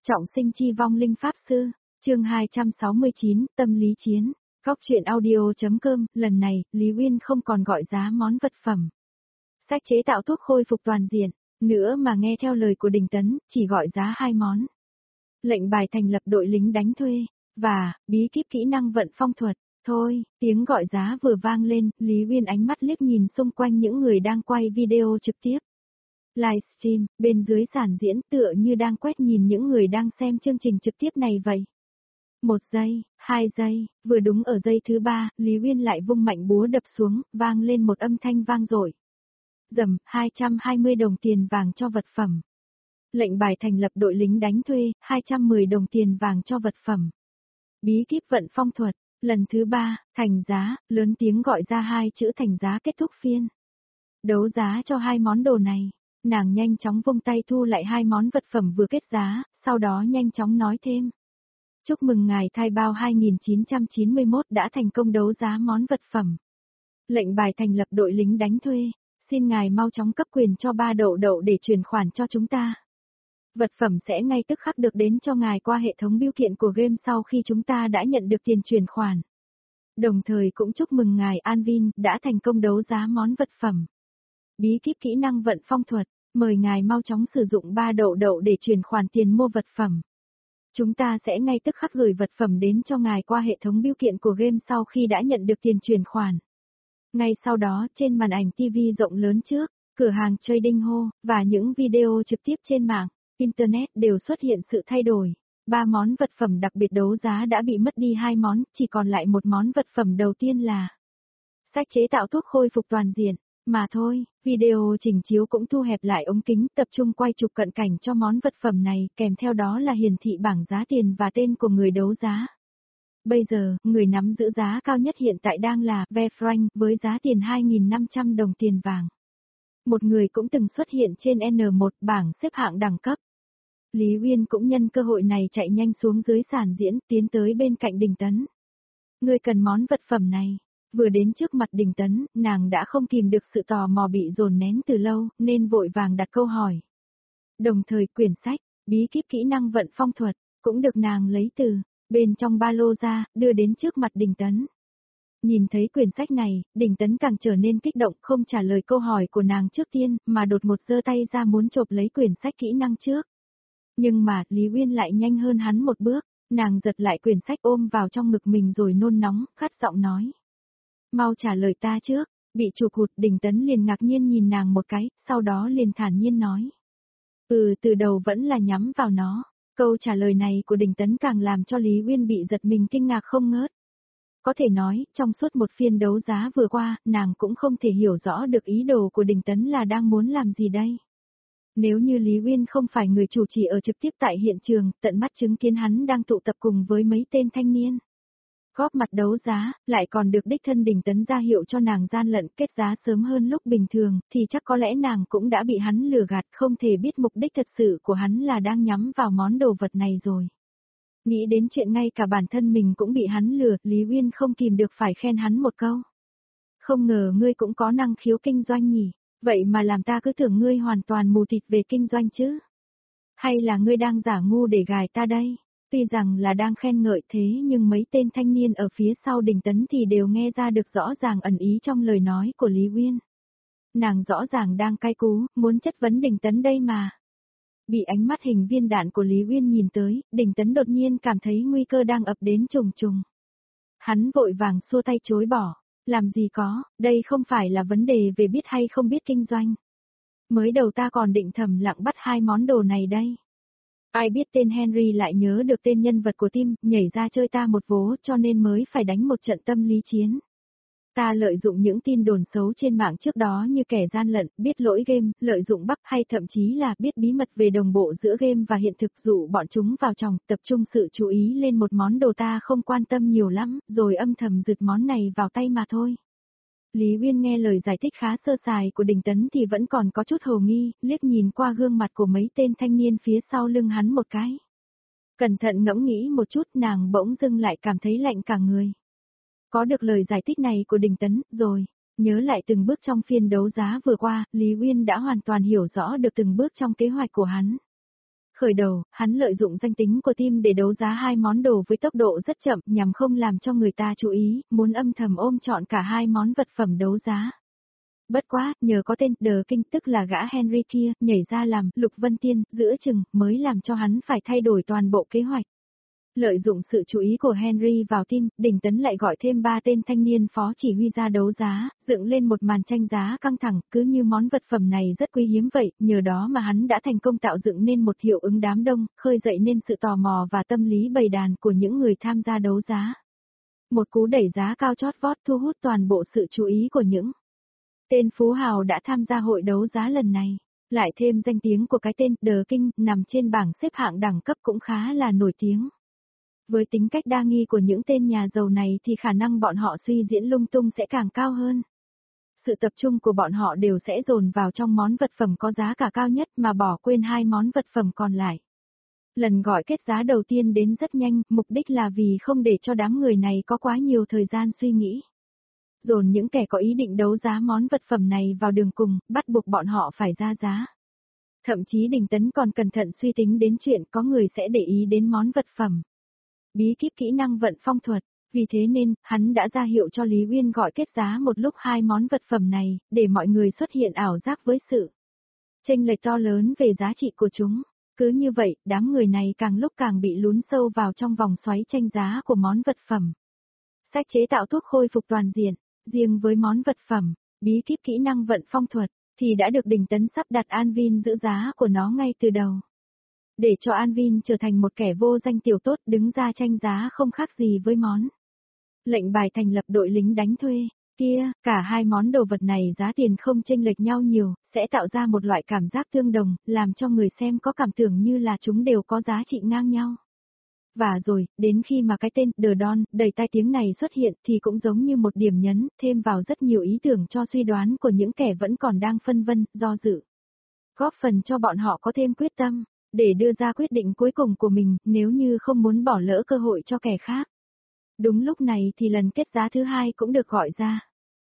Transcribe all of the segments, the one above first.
Trọng sinh chi vong linh pháp sư, chương 269, tâm lý chiến. Góc truyện audio.com, lần này, Lý Uyên không còn gọi giá món vật phẩm. Sách chế tạo thuốc khôi phục toàn diện, nữa mà nghe theo lời của Đình Tấn, chỉ gọi giá 2 món. Lệnh bài thành lập đội lính đánh thuê, và, bí kíp kỹ năng vận phong thuật. Thôi, tiếng gọi giá vừa vang lên, Lý Uyên ánh mắt liếc nhìn xung quanh những người đang quay video trực tiếp. Livestream, bên dưới sàn diễn tựa như đang quét nhìn những người đang xem chương trình trực tiếp này vậy. 1 giây, 2 giây, vừa đúng ở giây thứ 3, Lý Uyên lại vung mạnh búa đập xuống, vang lên một âm thanh vang dội. Dầm, 220 đồng tiền vàng cho vật phẩm. Lệnh bài thành lập đội lính đánh thuê, 210 đồng tiền vàng cho vật phẩm. Bí kíp vận phong thuật, lần thứ 3, thành giá, lớn tiếng gọi ra 2 chữ thành giá kết thúc phiên. Đấu giá cho 2 món đồ này. Nàng nhanh chóng vung tay thu lại 2 món vật phẩm vừa kết giá, sau đó nhanh chóng nói thêm. Chúc mừng ngài thai bao 2991 đã thành công đấu giá món vật phẩm. Lệnh bài thành lập đội lính đánh thuê, xin ngài mau chóng cấp quyền cho 3 đậu đậu để chuyển khoản cho chúng ta. Vật phẩm sẽ ngay tức khắc được đến cho ngài qua hệ thống bưu kiện của game sau khi chúng ta đã nhận được tiền chuyển khoản. Đồng thời cũng chúc mừng ngài Anvin đã thành công đấu giá món vật phẩm. Bí kíp kỹ năng vận phong thuật, mời ngài mau chóng sử dụng 3 đậu đậu để chuyển khoản tiền mua vật phẩm. Chúng ta sẽ ngay tức khắc gửi vật phẩm đến cho ngài qua hệ thống bưu kiện của game sau khi đã nhận được tiền chuyển khoản. Ngay sau đó trên màn ảnh TV rộng lớn trước, cửa hàng trading hall, và những video trực tiếp trên mạng, Internet đều xuất hiện sự thay đổi. 3 món vật phẩm đặc biệt đấu giá đã bị mất đi 2 món, chỉ còn lại một món vật phẩm đầu tiên là sách chế tạo thuốc khôi phục toàn diện. Mà thôi, video trình chiếu cũng thu hẹp lại ống kính tập trung quay chụp cận cảnh cho món vật phẩm này, kèm theo đó là hiển thị bảng giá tiền và tên của người đấu giá. Bây giờ, người nắm giữ giá cao nhất hiện tại đang là Ve Frank với giá tiền 2.500 đồng tiền vàng. Một người cũng từng xuất hiện trên N1 bảng xếp hạng đẳng cấp. Lý Uyên cũng nhân cơ hội này chạy nhanh xuống dưới sàn diễn, tiến tới bên cạnh Đình Tấn. Người cần món vật phẩm này. Vừa đến trước mặt Đình Tấn, nàng đã không kìm được sự tò mò bị dồn nén từ lâu, nên vội vàng đặt câu hỏi. Đồng thời quyển sách, bí kíp kỹ năng vận phong thuật, cũng được nàng lấy từ bên trong ba lô ra, đưa đến trước mặt Đình Tấn. Nhìn thấy quyển sách này, Đình Tấn càng trở nên kích động, không trả lời câu hỏi của nàng trước tiên, mà đột ngột giơ tay ra muốn chộp lấy quyển sách kỹ năng trước. Nhưng mà, Lý Uyên lại nhanh hơn hắn một bước, nàng giật lại quyển sách ôm vào trong ngực mình rồi nôn nóng, khát giọng nói. Mau trả lời ta trước, bị chụp hụt Đình Tấn liền ngạc nhiên nhìn nàng một cái, sau đó liền thản nhiên nói. Từ đầu vẫn là nhắm vào nó, câu trả lời này của Đình Tấn càng làm cho Lý Uyên bị giật mình kinh ngạc không ngớt. Có thể nói, trong suốt một phiên đấu giá vừa qua, nàng cũng không thể hiểu rõ được ý đồ của Đình Tấn là đang muốn làm gì đây. Nếu như Lý Uyên không phải người chủ trì ở trực tiếp tại hiện trường, tận mắt chứng kiến hắn đang tụ tập cùng với mấy tên thanh niên. Góp mặt đấu giá, lại còn được đích thân Đình Tấn ra hiệu cho nàng gian lận kết giá sớm hơn lúc bình thường, thì chắc có lẽ nàng cũng đã bị hắn lừa gạt, không thể biết mục đích thật sự của hắn là đang nhắm vào món đồ vật này rồi. Nghĩ đến chuyện ngay cả bản thân mình cũng bị hắn lừa, Lý Uyên không kìm được phải khen hắn một câu. Không ngờ ngươi cũng có năng khiếu kinh doanh nhỉ, vậy mà làm ta cứ tưởng ngươi hoàn toàn mù tịt về kinh doanh chứ. Hay là ngươi đang giả ngu để gài ta đây? Tuy rằng là đang khen ngợi thế nhưng mấy tên thanh niên ở phía sau Đình Tấn thì đều nghe ra được rõ ràng ẩn ý trong lời nói của Lý Uyên. Nàng rõ ràng đang cay cú, muốn chất vấn Đình Tấn đây mà. Bị ánh mắt hình viên đạn của Lý Uyên nhìn tới, Đình Tấn đột nhiên cảm thấy nguy cơ đang ập đến trùng trùng. Hắn vội vàng xua tay chối bỏ, làm gì có, đây không phải là vấn đề về biết hay không biết kinh doanh. Mới đầu ta còn định thầm lặng bắt 2 món đồ này đây. Ai biết tên Henry lại nhớ được tên nhân vật của team, nhảy ra chơi ta một vố cho nên mới phải đánh một trận tâm lý chiến. Ta lợi dụng những tin đồn xấu trên mạng trước đó như kẻ gian lận, biết lỗi game, lợi dụng bug hay thậm chí là biết bí mật về đồng bộ giữa game và hiện thực dụ bọn chúng vào trong, tập trung sự chú ý lên một món đồ ta không quan tâm nhiều lắm, rồi âm thầm giựt món này vào tay mà thôi. Lý Uyên nghe lời giải thích khá sơ sài của Đình Tấn thì vẫn còn có chút hồ nghi, liếc nhìn qua gương mặt của mấy tên thanh niên phía sau lưng hắn một cái. Cẩn thận ngẫm nghĩ một chút nàng bỗng dưng lại cảm thấy lạnh cả người. Có được lời giải thích này của Đình Tấn, rồi, nhớ lại từng bước trong phiên đấu giá vừa qua, Lý Uyên đã hoàn toàn hiểu rõ được từng bước trong kế hoạch của hắn. Khởi đầu, hắn lợi dụng danh tính của team để đấu giá hai món đồ với tốc độ rất chậm nhằm không làm cho người ta chú ý, muốn âm thầm ôm trọn cả hai món vật phẩm đấu giá. Bất quá, nhờ có tên The King tức là gã Henry kia, nhảy ra làm Lục Vân Tiên, giữa chừng, mới làm cho hắn phải thay đổi toàn bộ kế hoạch. Lợi dụng sự chú ý của Henry vào team, Đình Tấn lại gọi thêm 3 tên thanh niên phó chỉ huy ra đấu giá, dựng lên một màn tranh giá căng thẳng, cứ như món vật phẩm này rất quý hiếm vậy, nhờ đó mà hắn đã thành công tạo dựng nên một hiệu ứng đám đông, khơi dậy nên sự tò mò và tâm lý bầy đàn của những người tham gia đấu giá. Một cú đẩy giá cao chót vót thu hút toàn bộ sự chú ý của những tên phú hào đã tham gia hội đấu giá lần này. Lại thêm danh tiếng của cái tên The King nằm trên bảng xếp hạng đẳng cấp cũng khá là nổi tiếng. Với tính cách đa nghi của những tên nhà giàu này thì khả năng bọn họ suy diễn lung tung sẽ càng cao hơn. Sự tập trung của bọn họ đều sẽ dồn vào trong món vật phẩm có giá cả cao nhất mà bỏ quên hai món vật phẩm còn lại. Lần gọi kết giá đầu tiên đến rất nhanh, mục đích là vì không để cho đám người này có quá nhiều thời gian suy nghĩ. Dồn những kẻ có ý định đấu giá món vật phẩm này vào đường cùng, bắt buộc bọn họ phải ra giá. Thậm chí Đình Tấn còn cẩn thận suy tính đến chuyện có người sẽ để ý đến món vật phẩm. Bí kíp kỹ năng vận phong thuật, vì thế nên, hắn đã ra hiệu cho Lý Uyên gọi kết giá một lúc hai món vật phẩm này, để mọi người xuất hiện ảo giác với sự chênh lệch to lớn về giá trị của chúng. Cứ như vậy, đám người này càng lúc càng bị lún sâu vào trong vòng xoáy tranh giá của món vật phẩm. Sách chế tạo thuốc khôi phục toàn diện, riêng với món vật phẩm, bí kíp kỹ năng vận phong thuật, thì đã được Đình Tấn sắp đặt An Vin giữ giá của nó ngay từ đầu. Để cho An Vin trở thành một kẻ vô danh tiểu tốt đứng ra tranh giá không khác gì với món lệnh bài thành lập đội lính đánh thuê. Kia, cả hai món đồ vật này giá tiền không chênh lệch nhau nhiều, sẽ tạo ra một loại cảm giác tương đồng, làm cho người xem có cảm tưởng như là chúng đều có giá trị ngang nhau. Và rồi, đến khi mà cái tên The Don đầy tai tiếng này xuất hiện thì cũng giống như một điểm nhấn, thêm vào rất nhiều ý tưởng cho suy đoán của những kẻ vẫn còn đang phân vân, do dự. Góp phần cho bọn họ có thêm quyết tâm, để đưa ra quyết định cuối cùng của mình, nếu như không muốn bỏ lỡ cơ hội cho kẻ khác. Đúng lúc này thì lần kết giá thứ hai cũng được gọi ra.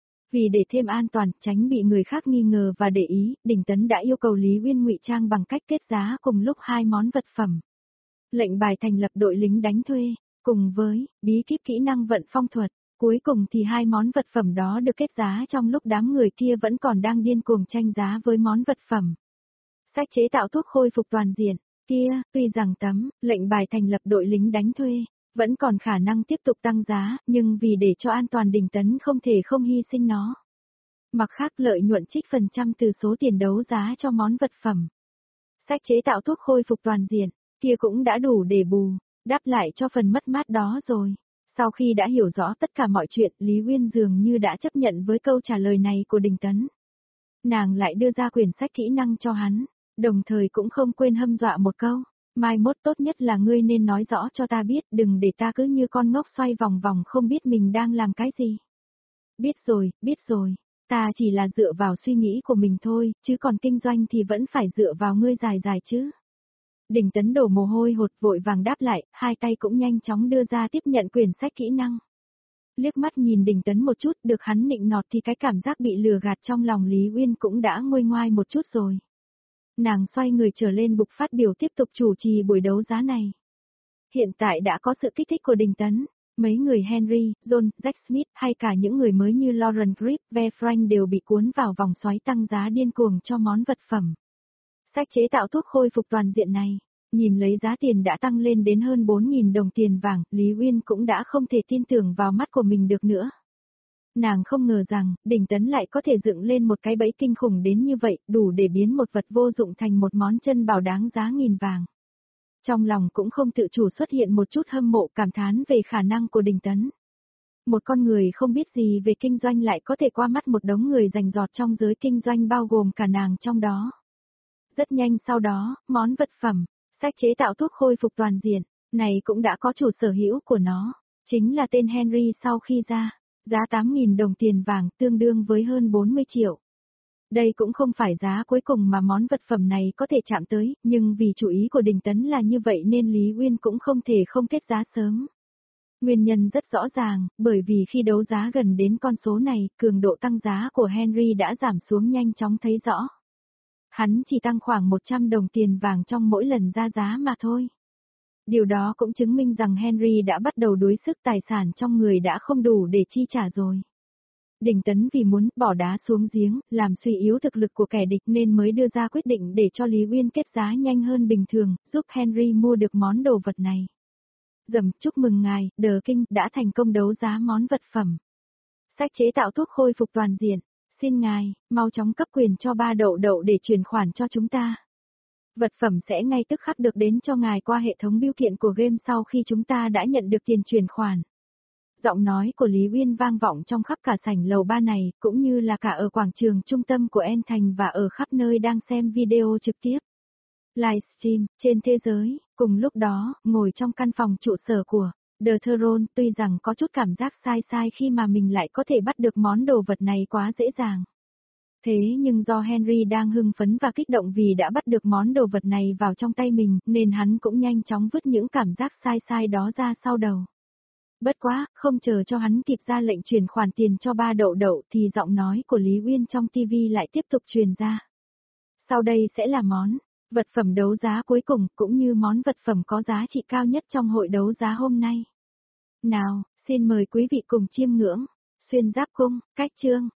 Vì để thêm an toàn, tránh bị người khác nghi ngờ và để ý, Đình Tấn đã yêu cầu Lý Uyên ngụy trang bằng cách kết giá cùng lúc hai món vật phẩm. Lệnh bài thành lập đội lính đánh thuê, cùng với bí kíp kỹ năng vận phong thuật. Cuối cùng thì hai món vật phẩm đó được kết giá trong lúc đám người kia vẫn còn đang điên cuồng tranh giá với món vật phẩm. Sách chế tạo thuốc khôi phục toàn diện, kia, tuy rằng tấm lệnh bài thành lập đội lính đánh thuê vẫn còn khả năng tiếp tục tăng giá, nhưng vì để cho an toàn Đình Tấn không thể không hy sinh nó. Mặt khác lợi nhuận trích phần trăm từ số tiền đấu giá cho món vật phẩm. Sách chế tạo thuốc khôi phục toàn diện, kia cũng đã đủ để bù, đáp lại cho phần mất mát đó rồi. Sau khi đã hiểu rõ tất cả mọi chuyện, Lý Uyên dường như đã chấp nhận với câu trả lời này của Đình Tấn. Nàng lại đưa ra quyển sách kỹ năng cho hắn, đồng thời cũng không quên hâm dọa một câu. Mai mốt tốt nhất là ngươi nên nói rõ cho ta biết, đừng để ta cứ như con ngốc xoay vòng vòng không biết mình đang làm cái gì. Biết rồi, ta chỉ là dựa vào suy nghĩ của mình thôi, chứ còn kinh doanh thì vẫn phải dựa vào ngươi dài dài chứ. Đình Tấn đổ mồ hôi hột vội vàng đáp lại, hai tay cũng nhanh chóng đưa ra tiếp nhận quyển sách kỹ năng. Liếc mắt nhìn Đình Tấn một chút, được hắn nịnh nọt thì cái cảm giác bị lừa gạt trong lòng Lý Uyên cũng đã nguôi ngoai một chút rồi. Nàng xoay người trở lên bục phát biểu tiếp tục chủ trì buổi đấu giá này. Hiện tại đã có sự kích thích của Đình Tấn, mấy người Henry, John, Jack Smith hay cả những người mới như Lauren Grip, Ve Frank đều bị cuốn vào vòng xoáy tăng giá điên cuồng cho món vật phẩm. Sách chế tạo thuốc khôi phục toàn diện này, nhìn lấy giá tiền đã tăng lên đến hơn 4.000 đồng tiền vàng, Lý Uyên cũng đã không thể tin tưởng vào mắt của mình được nữa. Nàng không ngờ rằng, Đình Tấn lại có thể dựng lên một cái bẫy kinh khủng đến như vậy, đủ để biến một vật vô dụng thành một món chân bảo đáng giá nghìn vàng. Trong lòng cũng không tự chủ xuất hiện một chút hâm mộ cảm thán về khả năng của Đình Tấn. Một con người không biết gì về kinh doanh lại có thể qua mắt một đống người rành rọt trong giới kinh doanh bao gồm cả nàng trong đó. Rất nhanh sau đó, món vật phẩm, sách chế tạo thuốc khôi phục toàn diện, này cũng đã có chủ sở hữu của nó, chính là tên Henry sau khi ra. Giá 8.000 đồng tiền vàng tương đương với hơn 40 triệu. Đây cũng không phải giá cuối cùng mà món vật phẩm này có thể chạm tới, nhưng vì chủ ý của Đình Tấn là như vậy nên Lý Uyên cũng không thể không kết giá sớm. Nguyên nhân rất rõ ràng, bởi vì khi đấu giá gần đến con số này, cường độ tăng giá của Henry đã giảm xuống nhanh chóng thấy rõ. Hắn chỉ tăng khoảng 100 đồng tiền vàng trong mỗi lần ra giá mà thôi. Điều đó cũng chứng minh rằng Henry đã bắt đầu đuối sức, tài sản trong người đã không đủ để chi trả rồi. Đình Tấn vì muốn bỏ đá xuống giếng, làm suy yếu thực lực của kẻ địch nên mới đưa ra quyết định để cho Lý Uyên kết giá nhanh hơn bình thường, giúp Henry mua được món đồ vật này. Chúc mừng ngài, The King đã thành công đấu giá món vật phẩm. Sách chế tạo thuốc khôi phục toàn diện. Xin ngài, mau chóng cấp quyền cho ba đậu đậu để chuyển khoản cho chúng ta. Vật phẩm sẽ ngay tức khắc được đến cho ngài qua hệ thống bưu kiện của game sau khi chúng ta đã nhận được tiền chuyển khoản. Giọng nói của Lý Uyên vang vọng trong khắp cả sảnh lầu ba này, cũng như là cả ở quảng trường trung tâm của En Thành và ở khắp nơi đang xem video trực tiếp. Livestream, trên thế giới, cùng lúc đó, ngồi trong căn phòng trụ sở của The Throne, tuy rằng có chút cảm giác sai khi mà mình lại có thể bắt được món đồ vật này quá dễ dàng. Thế nhưng do Henry đang hưng phấn và kích động vì đã bắt được món đồ vật này vào trong tay mình, nên hắn cũng nhanh chóng vứt những cảm giác sai đó ra sau đầu. Bất quá, không chờ cho hắn kịp ra lệnh chuyển khoản tiền cho ba đậu đậu thì giọng nói của Lý Uyên trong TV lại tiếp tục truyền ra. Sau đây sẽ là món vật phẩm đấu giá cuối cùng, cũng như món vật phẩm có giá trị cao nhất trong hội đấu giá hôm nay. Nào, xin mời quý vị cùng chiêm ngưỡng. Xuyên Giáp Cung, Cách Chương.